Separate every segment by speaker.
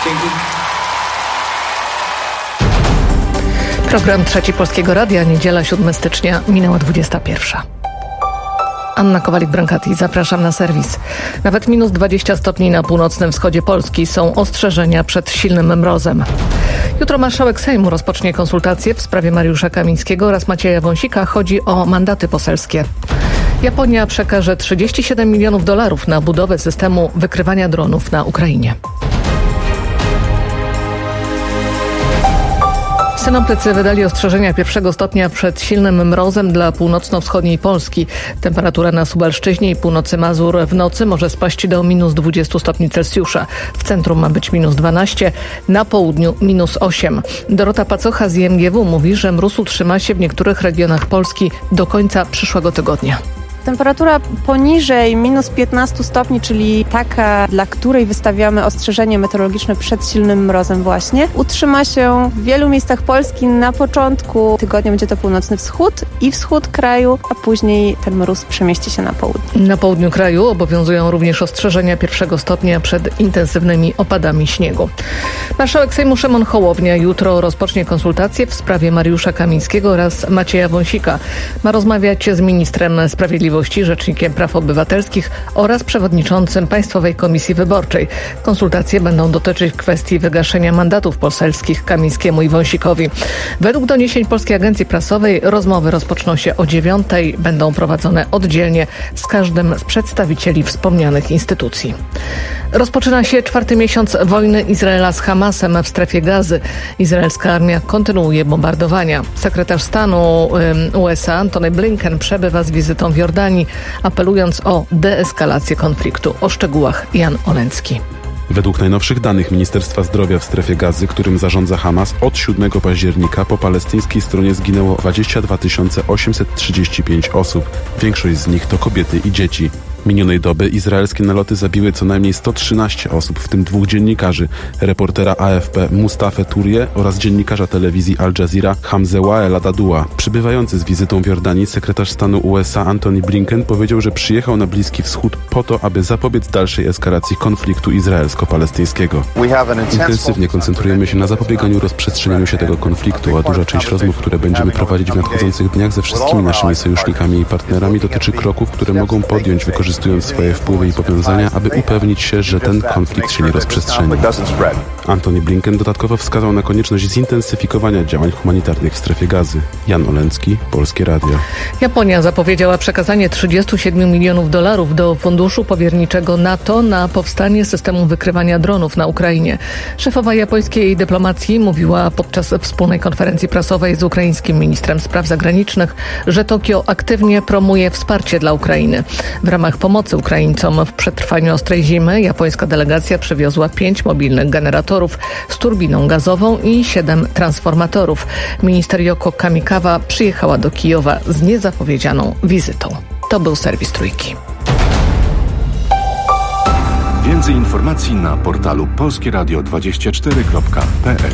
Speaker 1: Dzięki.
Speaker 2: Program Trzeci Polskiego Radia, niedziela 7 stycznia, minęła 21. Anna Kowalik-Brankati, zapraszam na serwis. Nawet minus 20 stopni na północnym wschodzie Polski, są ostrzeżenia przed silnym mrozem. Jutro marszałek Sejmu rozpocznie konsultacje w sprawie Mariusza Kamińskiego oraz Macieja Wąsika. Chodzi o mandaty poselskie. Japonia przekaże $37 milionów na budowę systemu wykrywania dronów na Ukrainie. Synoptycy wydali ostrzeżenia 1 stopnia przed silnym mrozem dla północno-wschodniej Polski. Temperatura na Suwalszczyźnie i północy Mazur w nocy może spaść do minus 20 stopni Celsjusza. W centrum ma być minus 12, na południu minus 8. Dorota Pacocha z IMGW mówi, że mróz utrzyma się w niektórych regionach Polski do końca przyszłego tygodnia.
Speaker 3: Temperatura poniżej minus 15 stopni, czyli taka, dla której wystawiamy ostrzeżenie meteorologiczne przed silnym mrozem właśnie, utrzyma się w wielu miejscach Polski. Na początku tygodnia będzie to północny wschód i wschód kraju, a później ten mróz przemieści się na południe.
Speaker 2: Na południu kraju obowiązują również ostrzeżenia 1 stopnia przed intensywnymi opadami śniegu. Marszałek Sejmu Szymon Hołownia jutro rozpocznie konsultacje w sprawie Mariusza Kamińskiego oraz Macieja Wąsika. Ma rozmawiać z ministrem sprawiedliwości, Rzecznikiem Praw Obywatelskich oraz przewodniczącym Państwowej Komisji Wyborczej. Konsultacje będą dotyczyć kwestii wygaszenia mandatów poselskich Kamińskiemu i Wąsikowi. Według doniesień Polskiej Agencji Prasowej rozmowy rozpoczną się o 9:00. Będą prowadzone oddzielnie z każdym z przedstawicieli wspomnianych instytucji. Rozpoczyna się 4. miesiąc wojny Izraela z Hamasem w strefie Gazy. Izraelska armia kontynuuje bombardowania. Sekretarz stanu USA Antony Blinken przebywa z wizytą w Jordanii, apelując o deeskalację konfliktu. O szczegółach Jan Oleński.
Speaker 4: Według najnowszych danych Ministerstwa Zdrowia w strefie Gazy, którym zarządza Hamas, od 7 października po palestyńskiej stronie zginęło 22 835 osób. Większość z nich to kobiety i dzieci. Minionej doby izraelskie naloty zabiły co najmniej 113 osób, w tym 2 dziennikarzy, reportera AFP Mustafę Turię oraz dziennikarza telewizji Al Jazeera Hamzę Waela Dadua. Przybywający z wizytą w Jordanii sekretarz stanu USA Antony Blinken powiedział, że przyjechał na Bliski Wschód po to, aby zapobiec dalszej eskalacji konfliktu izraelsko-palestyńskiego. Intensywnie koncentrujemy się na zapobieganiu rozprzestrzenianiu się tego konfliktu, a duża część rozmów, które będziemy prowadzić w nadchodzących dniach ze wszystkimi naszymi sojusznikami i partnerami, dotyczy kroków, które mogą podjąć, wykorzystując swoje wpływy i powiązania, aby upewnić się, że ten konflikt się nie rozprzestrzeni. Antony Blinken dodatkowo wskazał na konieczność zintensyfikowania działań humanitarnych w strefie Gazy. Jan Oleński, Polskie Radio.
Speaker 2: Japonia zapowiedziała przekazanie $37 milionów do funduszu powierniczego NATO na powstanie systemu wykrywania dronów na Ukrainie. Szefowa japońskiej dyplomacji mówiła podczas wspólnej konferencji prasowej z ukraińskim ministrem spraw zagranicznych, że Tokio aktywnie promuje wsparcie dla Ukrainy. W ramach pomocy Ukraińcom w przetrwaniu ostrej zimy japońska delegacja przywiozła 5 mobilnych generatorów z turbiną gazową i 7 transformatorów. Minister Yoko Kamikawa przyjechała do Kijowa z niezapowiedzianą wizytą. To był serwis Trójki.
Speaker 5: Więcej informacji na portalu polskieradio24.pl.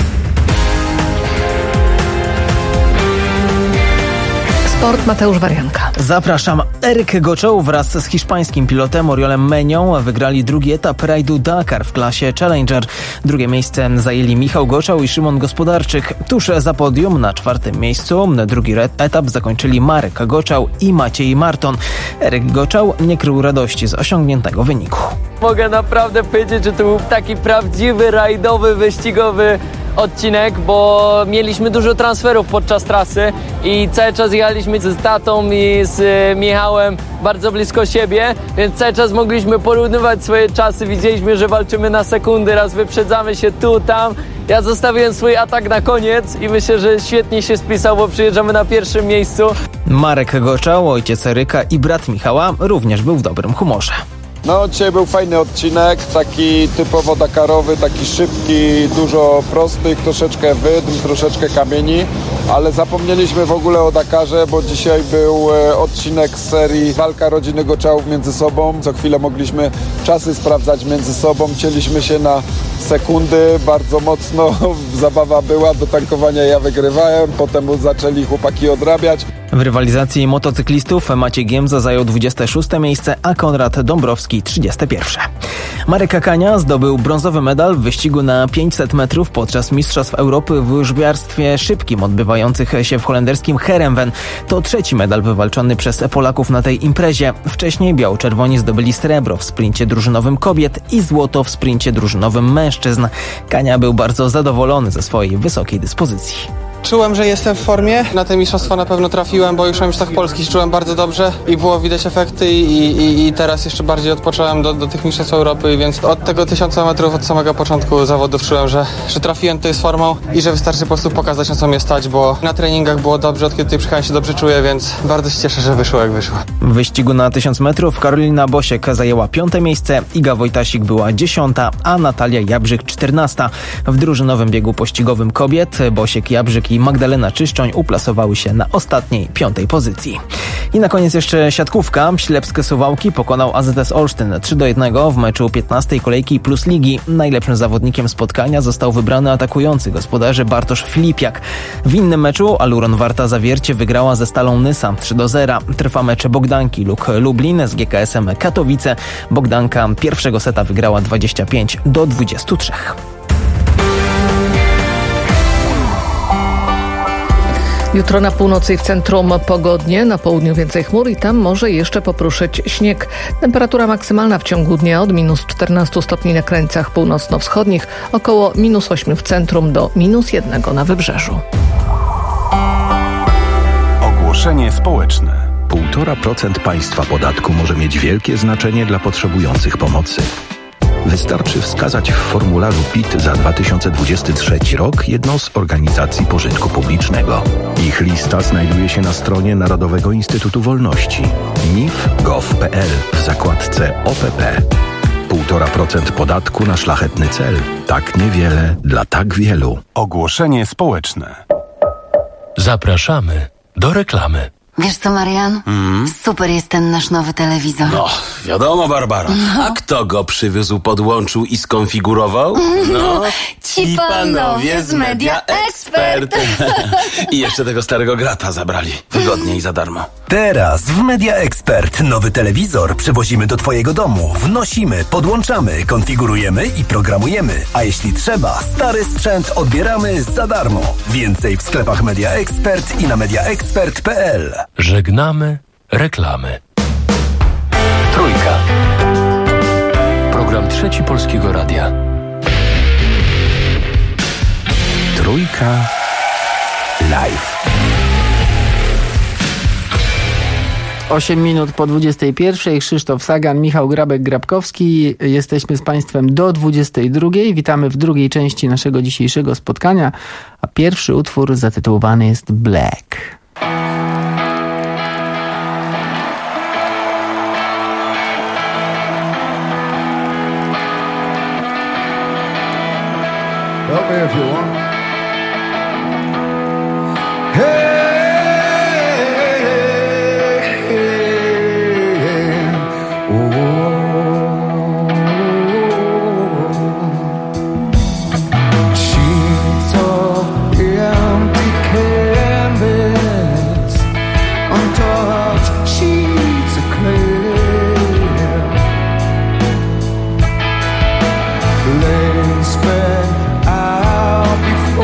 Speaker 2: Sport, Mateusz Warianka.
Speaker 6: Zapraszam. Eryk Goczoł wraz z hiszpańskim pilotem Oriolem Menią wygrali drugi etap rajdu Dakar w klasie Challenger. Drugie miejsce zajęli Michał Goczał i Szymon Gospodarczyk. Tuż za podium na 4. miejscu drugi etap zakończyli Marek Goczał i Maciej Marton. Eryk Goczał nie krył radości z osiągniętego wyniku.
Speaker 7: Mogę naprawdę powiedzieć, że to był taki prawdziwy, rajdowy, wyścigowy odcinek, bo mieliśmy dużo transferów podczas trasy i cały czas jechaliśmy z tatą i z Michałem bardzo blisko siebie, więc cały czas mogliśmy porównywać swoje czasy. Widzieliśmy, że walczymy na sekundy, raz wyprzedzamy się tu, tam. Ja zostawiłem swój atak na koniec i myślę, że świetnie się spisał, bo przyjeżdżamy na 1. miejscu.
Speaker 6: Marek Goczał, ojciec Eryka i brat Michała również był w dobrym humorze.
Speaker 8: No, dzisiaj był fajny odcinek, taki typowo dakarowy, taki szybki, dużo prostych, troszeczkę wydm, troszeczkę kamieni, ale zapomnieliśmy w ogóle o Dakarze, bo dzisiaj był odcinek z serii walka rodziny Goczałów między sobą. Co chwilę mogliśmy czasy sprawdzać między sobą, cięliśmy się na sekundy, bardzo mocno zabawa była, do tankowania ja wygrywałem, potem zaczęli chłopaki odrabiać.
Speaker 6: W rywalizacji motocyklistów Maciej Giemza zajął 26. miejsce, a Konrad Dąbrowski 31. Marek Kakania zdobył brązowy medal w wyścigu na 500 metrów podczas Mistrzostw Europy w łyżwiarstwie szybkim odbywających się w holenderskim Heerenveen. To trzeci medal wywalczony przez Polaków na tej imprezie. Wcześniej biało-czerwoni zdobyli srebro w sprincie drużynowym kobiet i złoto w sprincie drużynowym mężczyzn. Kania był bardzo zadowolony ze swojej wysokiej dyspozycji.
Speaker 1: Czułem, że jestem w formie. Na te mistrzostwa na pewno trafiłem, bo już na mistrzostwach Polski się czułem bardzo dobrze i było widać efekty i teraz jeszcze bardziej odpocząłem do tych mistrzostw Europy, więc od tego 1000 metrów, od samego początku zawodów czułem, że trafiłem tutaj z formą i że wystarczy po prostu pokazać, na co mnie stać, bo na treningach było dobrze, od kiedy tutaj przyjechałem się dobrze czuję, więc bardzo się cieszę, że wyszło jak wyszło.
Speaker 6: W wyścigu na 1000 metrów Karolina Bosiek zajęła 5. miejsce, Iga Wojtasik była 10., a Natalia Jabrzyk 14. W drużynowym biegu pościgowym kobiet Bosiek, Jabrzyk i Magdalena Czyszczoń uplasowały się na ostatniej 5. pozycji. I na koniec jeszcze siatkówka. Ślepskie Suwałki pokonał AZS Olsztyn 3-1 w meczu 15. kolejki Plus Ligi. Najlepszym zawodnikiem spotkania został wybrany atakujący gospodarzy Bartosz Filipiak. W innym meczu Aluron Warta Zawiercie wygrała ze Stalą Nysa 3-0. Trwa mecz Bogdanki Luk Lublin z GKS-em Katowice. Bogdanka pierwszego seta wygrała 25-23.
Speaker 2: Jutro na północy i w centrum pogodnie, na południu więcej chmur i tam może jeszcze popruszyć śnieg. Temperatura maksymalna w ciągu dnia od -14 stopni na krańcach północno-wschodnich, około -8 w centrum do -1 na wybrzeżu.
Speaker 5: Ogłoszenie społeczne.
Speaker 9: 1,5% państwa podatku może mieć wielkie znaczenie dla potrzebujących pomocy. Wystarczy wskazać w formularzu PIT za 2023 rok jedną z organizacji pożytku publicznego. Ich lista znajduje się na stronie Narodowego Instytutu Wolności nif.gov.pl w zakładce OPP. 1,5% podatku na szlachetny cel. Tak niewiele dla tak wielu.
Speaker 5: Ogłoszenie społeczne.
Speaker 10: Zapraszamy do reklamy.
Speaker 11: Wiesz co, Marian? Super jest ten nasz nowy telewizor.
Speaker 10: No, wiadomo, Barbara. A kto go przywiózł, podłączył i skonfigurował? No,
Speaker 11: ci panowie z Media Expert.
Speaker 10: I jeszcze tego starego grata zabrali. Wygodnie i za darmo.
Speaker 12: Teraz w Media Expert nowy telewizor przywozimy do twojego domu. Wnosimy, podłączamy, konfigurujemy i programujemy. A jeśli trzeba, stary sprzęt odbieramy za darmo. Więcej w sklepach Media Expert i na mediaexpert.pl.
Speaker 10: Żegnamy reklamy. Trójka. Program Trzeci Polskiego Radia.
Speaker 9: Trójka live.
Speaker 13: 8 minut po 21. Krzysztof Sagan, Michał Grabek-Grabkowski. Jesteśmy z Państwem do 22. Witamy w drugiej części naszego dzisiejszego spotkania. A pierwszy utwór zatytułowany jest Black.
Speaker 14: Help me if you want. Hey, sheets of empty canvas, untouched sheets of clear, laid spread out before.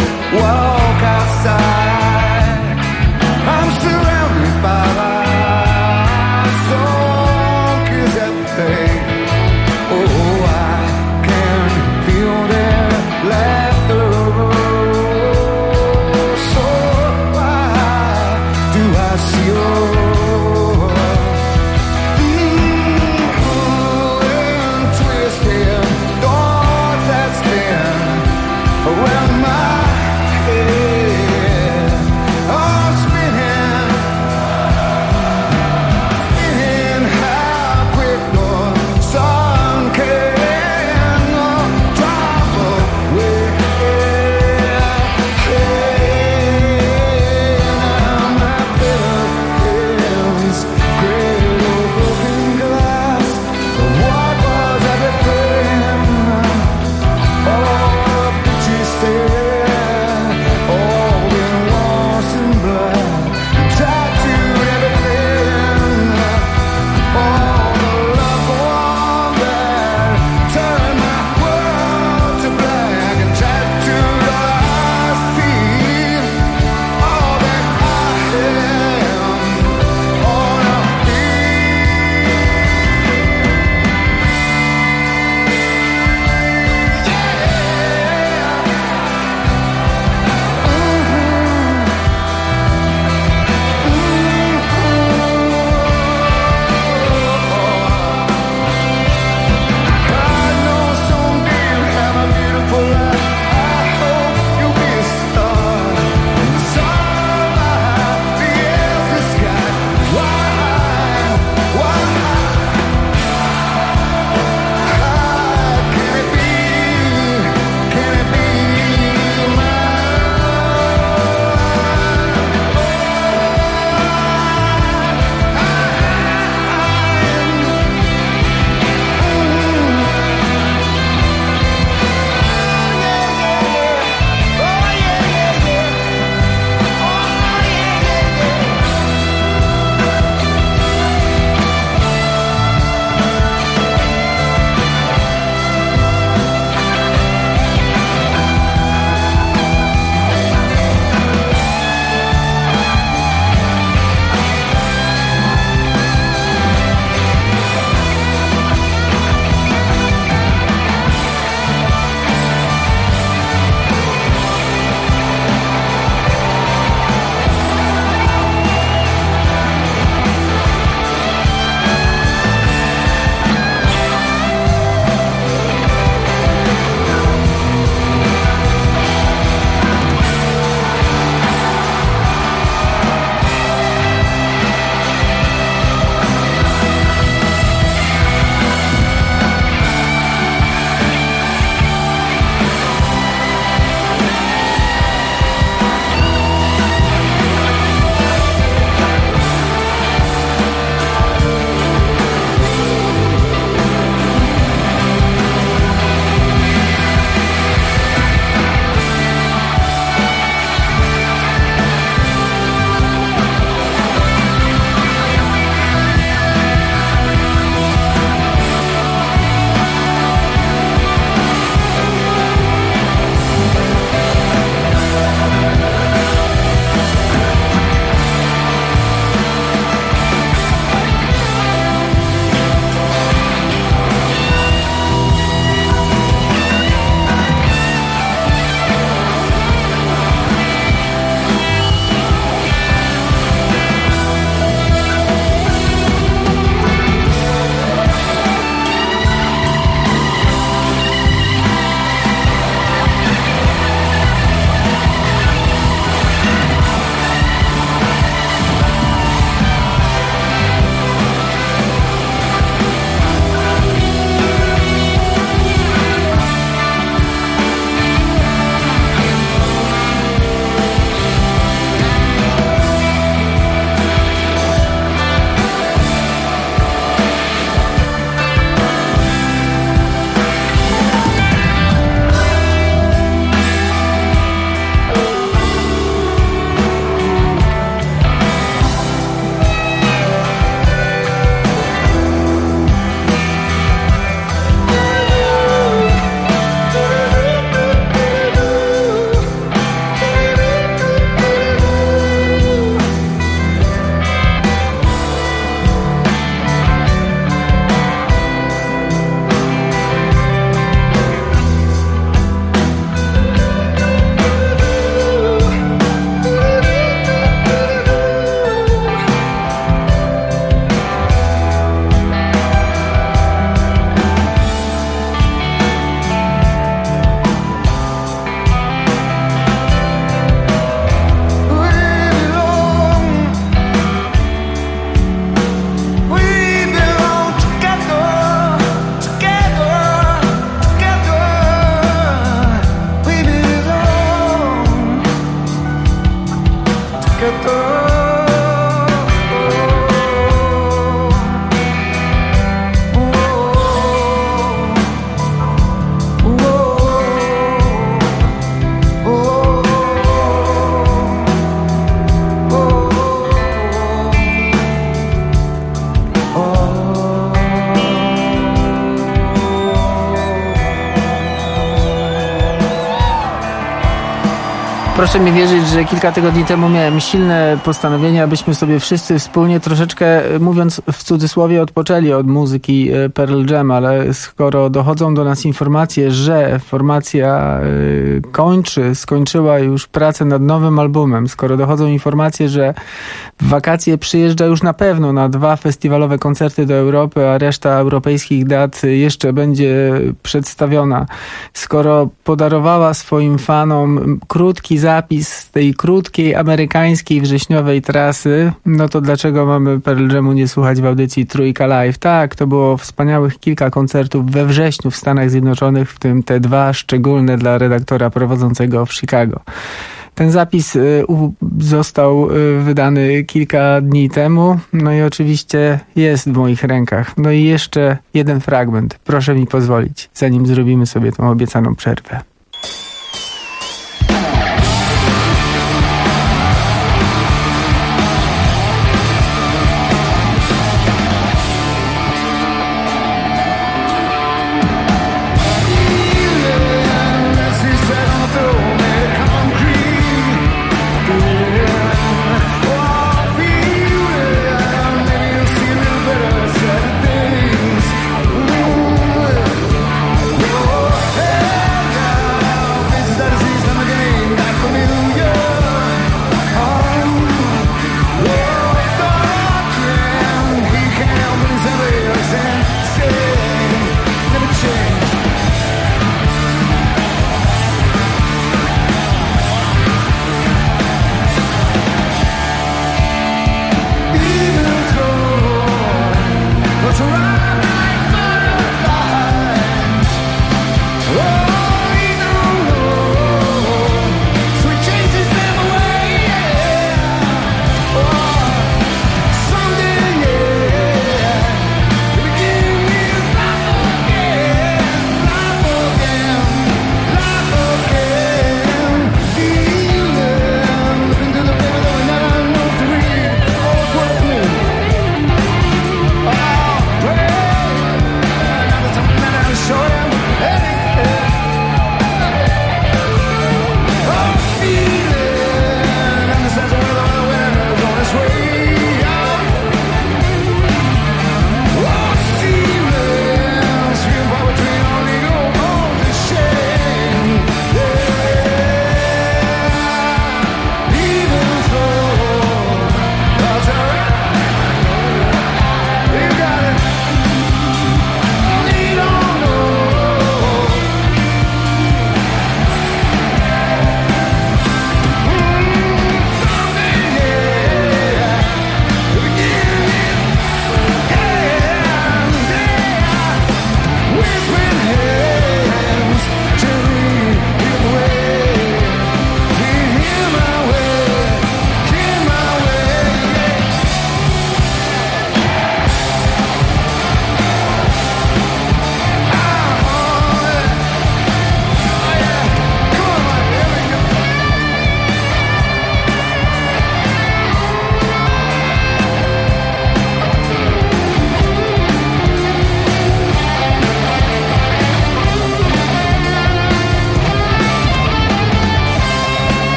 Speaker 14: walk outside. I'm surrounded by lights, so is everything. Oh, I can feel their laughter. So why do I see yours? Cruel and twisted, thoughts that spin around my head.
Speaker 13: Proszę mi wierzyć, że kilka tygodni temu miałem silne postanowienie, abyśmy sobie wszyscy wspólnie troszeczkę, mówiąc w cudzysłowie, odpoczęli od muzyki Pearl Jam, ale skoro dochodzą do nas informacje, że formacja skończyła już pracę nad nowym albumem, skoro dochodzą informacje, że w wakacje przyjeżdża już na pewno na 2 festiwalowe koncerty do Europy, a reszta europejskich dat jeszcze będzie przedstawiona, skoro podarowała swoim fanom krótki zapis z tej krótkiej amerykańskiej wrześniowej trasy, no to dlaczego mamy Pearl Jamu nie słuchać w audycji Trójka Live? Tak, to było wspaniałych kilka koncertów we wrześniu w Stanach Zjednoczonych, w tym te 2 szczególne dla redaktora prowadzącego w Chicago. Ten zapis został wydany kilka dni temu, no i oczywiście jest w moich rękach. No i jeszcze jeden fragment, proszę mi pozwolić, zanim zrobimy sobie tą obiecaną przerwę.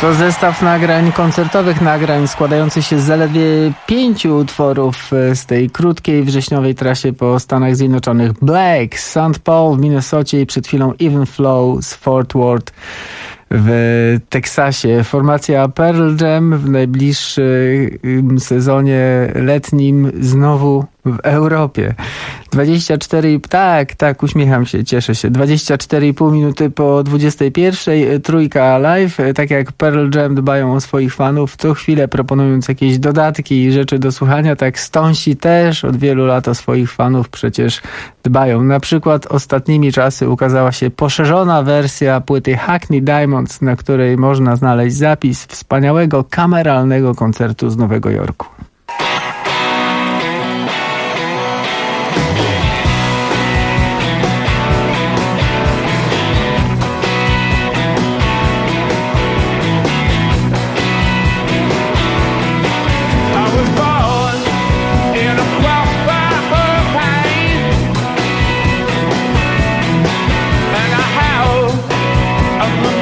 Speaker 13: To zestaw nagrań, koncertowych nagrań składający się z zaledwie 5 utworów z tej krótkiej wrześniowej trasie po Stanach Zjednoczonych. Black z St. Paul w Minnesocie i przed chwilą Even Flow z Fort Worth w Teksasie. Formacja Pearl Jam w najbliższym sezonie letnim znowu w Europie. 24, tak, uśmiecham się, cieszę się. 24,5 minuty po 21, Trójka live. Tak jak Pearl Jam dbają o swoich fanów, co chwilę proponując jakieś dodatki i rzeczy do słuchania, tak Stonesi też od wielu lat o swoich fanów przecież dbają. Na przykład ostatnimi czasy ukazała się poszerzona wersja płyty Hackney Diamonds, na której można znaleźć zapis wspaniałego kameralnego koncertu z Nowego Jorku.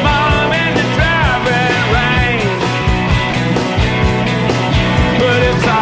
Speaker 14: But it's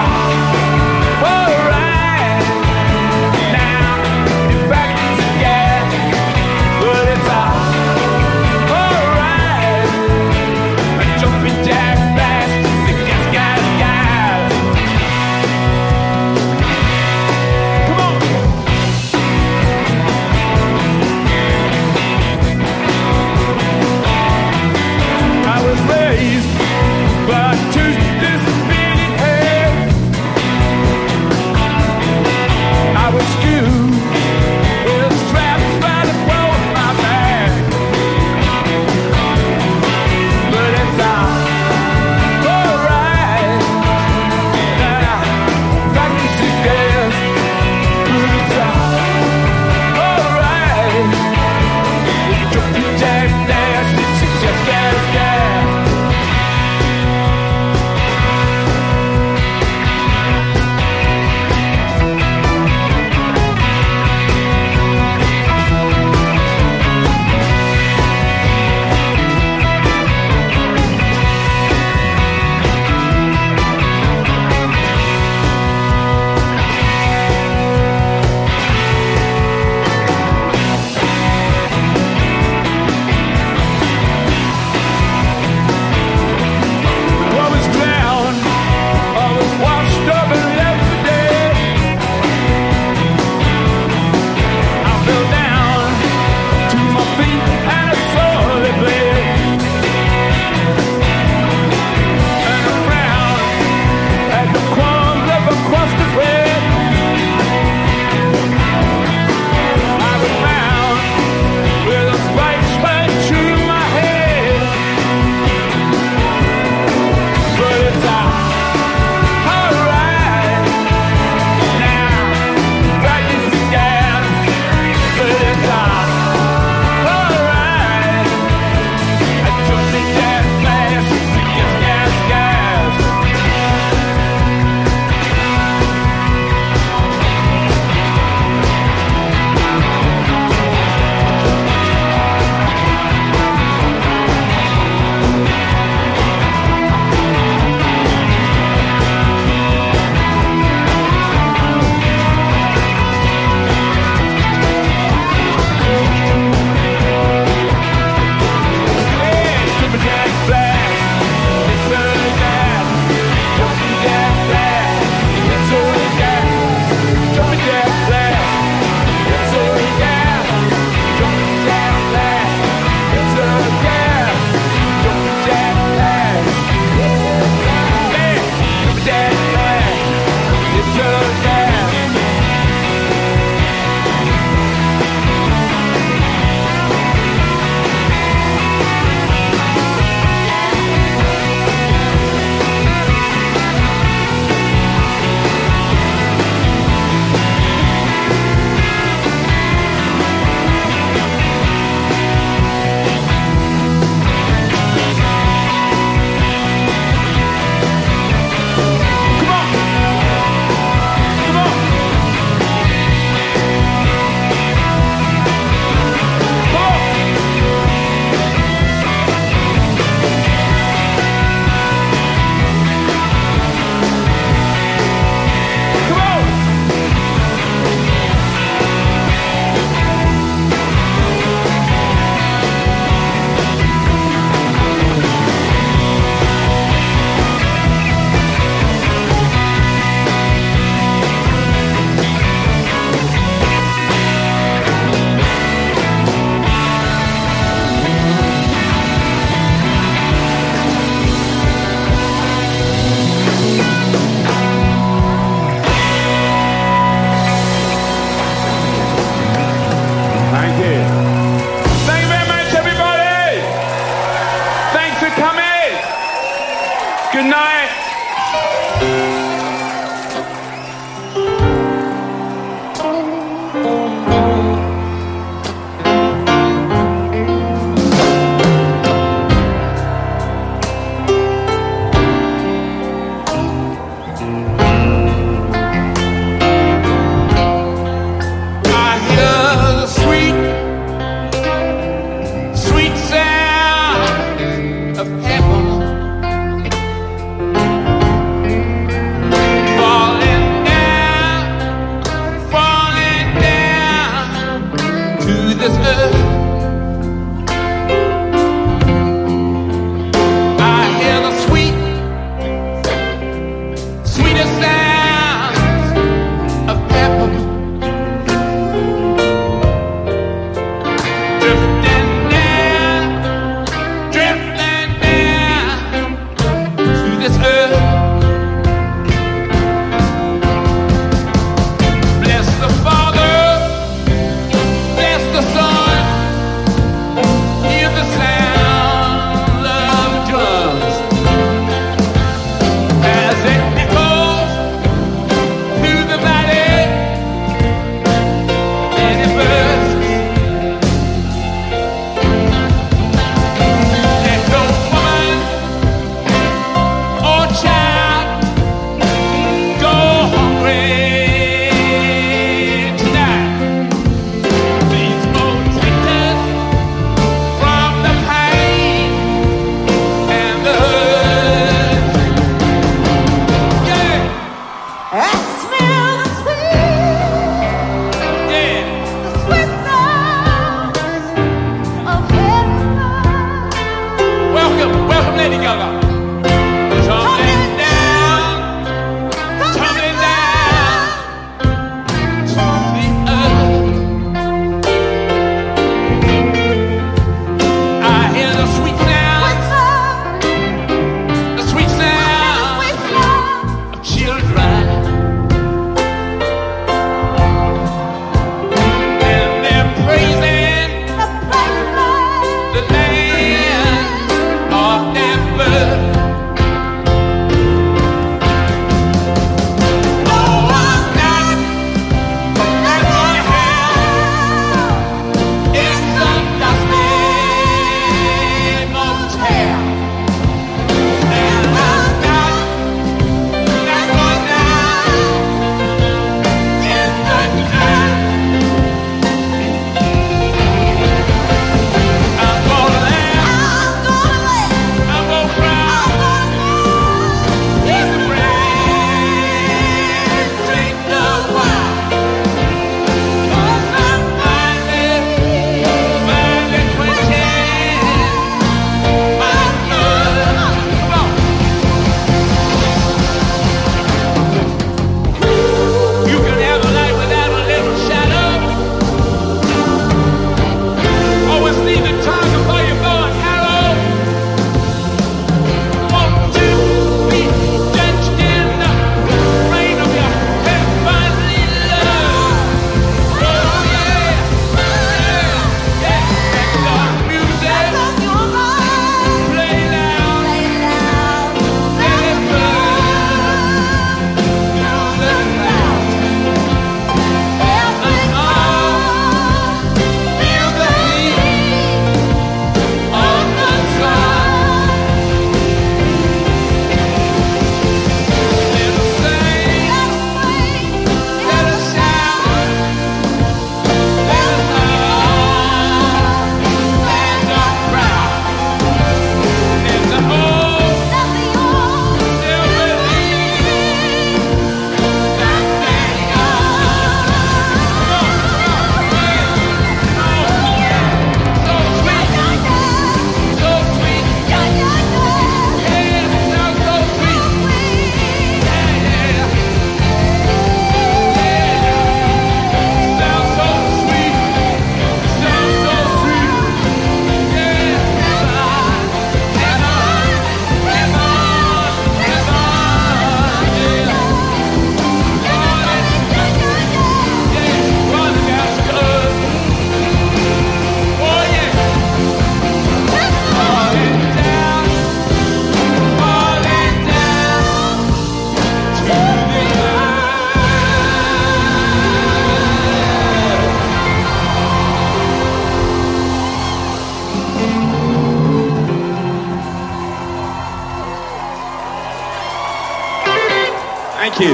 Speaker 15: Thank you.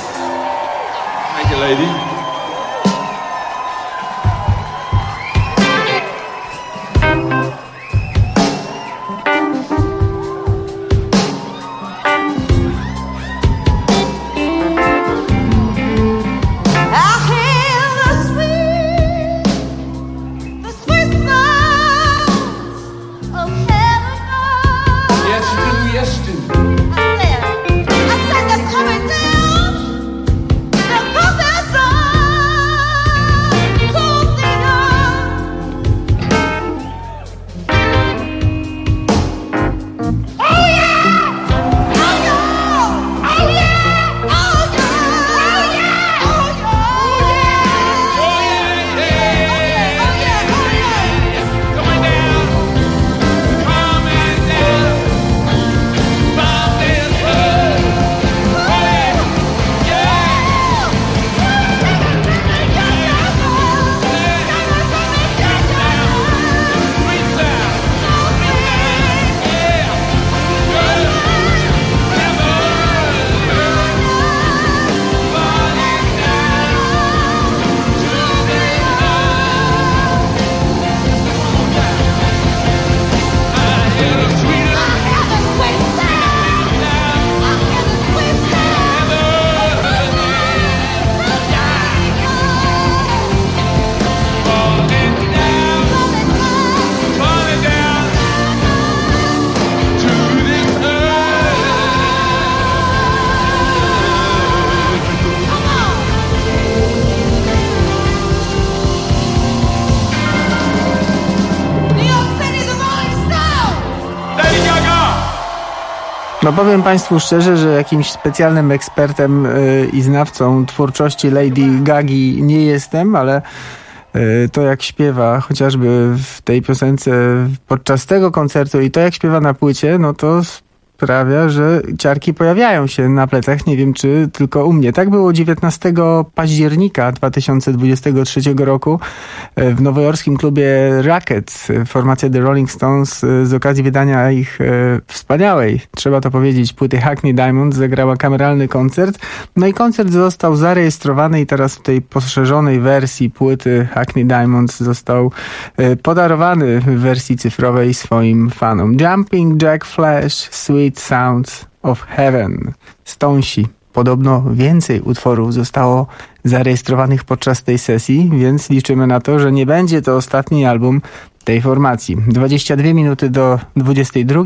Speaker 15: Thank you, lady.
Speaker 14: I said they're coming down. They're coming down.
Speaker 13: No powiem Państwu szczerze, że jakimś specjalnym ekspertem i znawcą twórczości Lady Gagi nie jestem, ale to jak śpiewa chociażby w tej piosence podczas tego koncertu i to jak śpiewa na płycie, no to sprawia, że ciarki pojawiają się na plecach. Nie wiem, czy tylko u mnie. Tak było 19 października 2023 roku w nowojorskim klubie Racket. Formacja The Rolling Stones z okazji wydania ich wspaniałej, trzeba to powiedzieć, płyty Hackney Diamonds zagrała kameralny koncert. No i koncert został zarejestrowany i teraz w tej poszerzonej wersji płyty Hackney Diamonds został podarowany w wersji cyfrowej swoim fanom. Jumping Jack Flash, Sweet Sounds of Heaven. Stonesi. Podobno więcej utworów zostało zarejestrowanych podczas tej sesji, więc liczymy na to, że nie będzie to ostatni album tej formacji. 22 minuty do 22.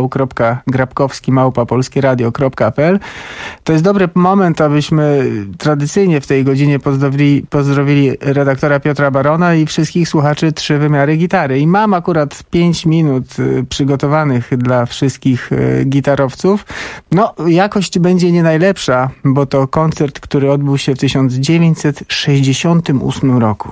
Speaker 13: Michał.grabkowski@polskieradio.pl. To jest dobry moment, abyśmy tradycyjnie w tej godzinie pozdrowili redaktora Piotra Barona i wszystkich słuchaczy 3 wymiary gitary. I mam akurat 5 minut przygotowanych dla wszystkich gitarowców. No, jakość będzie nie najlepsza, bo to koncert, który odbył się w 1968 roku.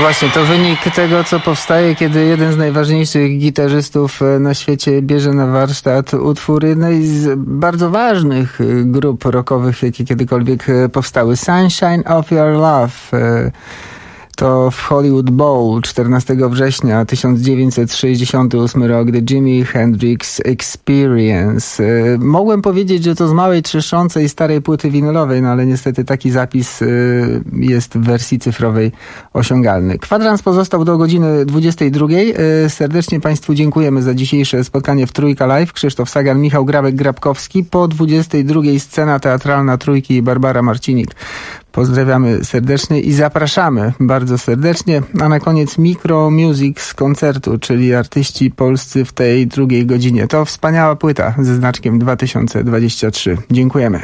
Speaker 13: właśnie, to wynik tego, co powstaje, kiedy jeden z najważniejszych gitarzystów na świecie bierze na warsztat utwór jednej z bardzo ważnych grup rockowych, jakie kiedykolwiek powstały. Sunshine of Your Love. To w Hollywood Bowl 14 września 1968 rok, The Jimi Hendrix Experience. Mogłem powiedzieć, że to z małej, trzeszczącej, starej płyty winylowej, no ale niestety taki zapis jest w wersji cyfrowej osiągalny. Kwadrans pozostał do godziny 22. Serdecznie Państwu dziękujemy za dzisiejsze spotkanie w Trójka Live. Krzysztof Sagan, Michał Grabek-Grabkowski. Po 22 scena teatralna Trójki i Barbara Marcinik. Pozdrawiamy serdecznie i zapraszamy bardzo serdecznie. A na koniec Micro Music z koncertu, czyli artyści polscy w tej drugiej godzinie. To wspaniała płyta ze znaczkiem 2023. Dziękujemy.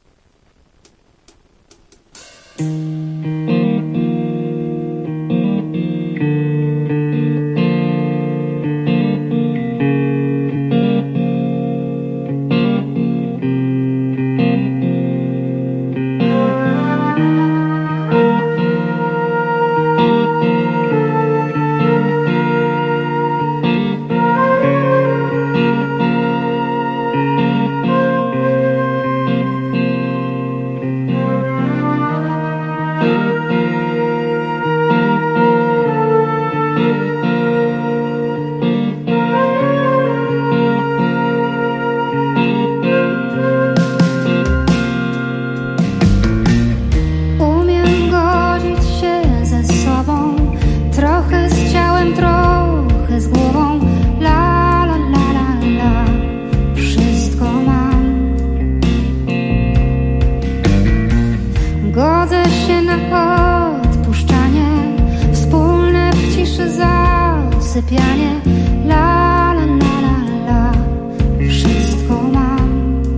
Speaker 16: Sypianie, la la la la la, wszystko mam.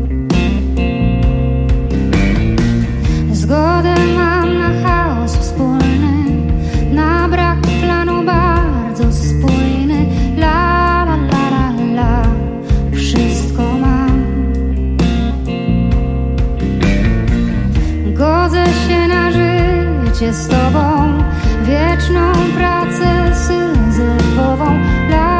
Speaker 16: Zgodę mam na chaos wspólny, na brak planu bardzo spójny, la la la la la, wszystko mam. Godzę się na życie z Tobą, wieczną pracę syzyfową, la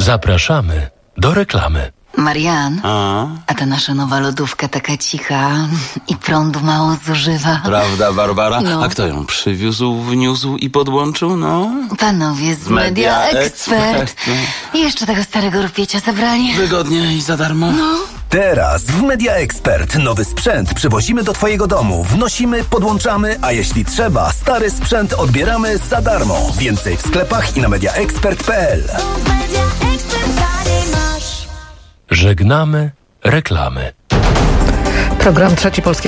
Speaker 5: Zapraszamy do reklamy.
Speaker 11: Marian, a ta nasza nowa lodówka taka cicha i prądu mało zużywa.
Speaker 10: Prawda, Barbara?
Speaker 11: No.
Speaker 10: A kto ją przywiózł, wniósł i podłączył? No.
Speaker 11: Panowie z Media Expert. I jeszcze tego starego rupiecia zabrali.
Speaker 10: Wygodnie i za darmo.
Speaker 11: No.
Speaker 12: Teraz w Media Expert nowy sprzęt przywozimy do twojego domu, wnosimy, podłączamy, a jeśli trzeba, stary sprzęt odbieramy za darmo. Więcej w sklepach i na mediaexpert.pl.
Speaker 5: Żegnamy reklamy.
Speaker 2: Program Trzeci Polski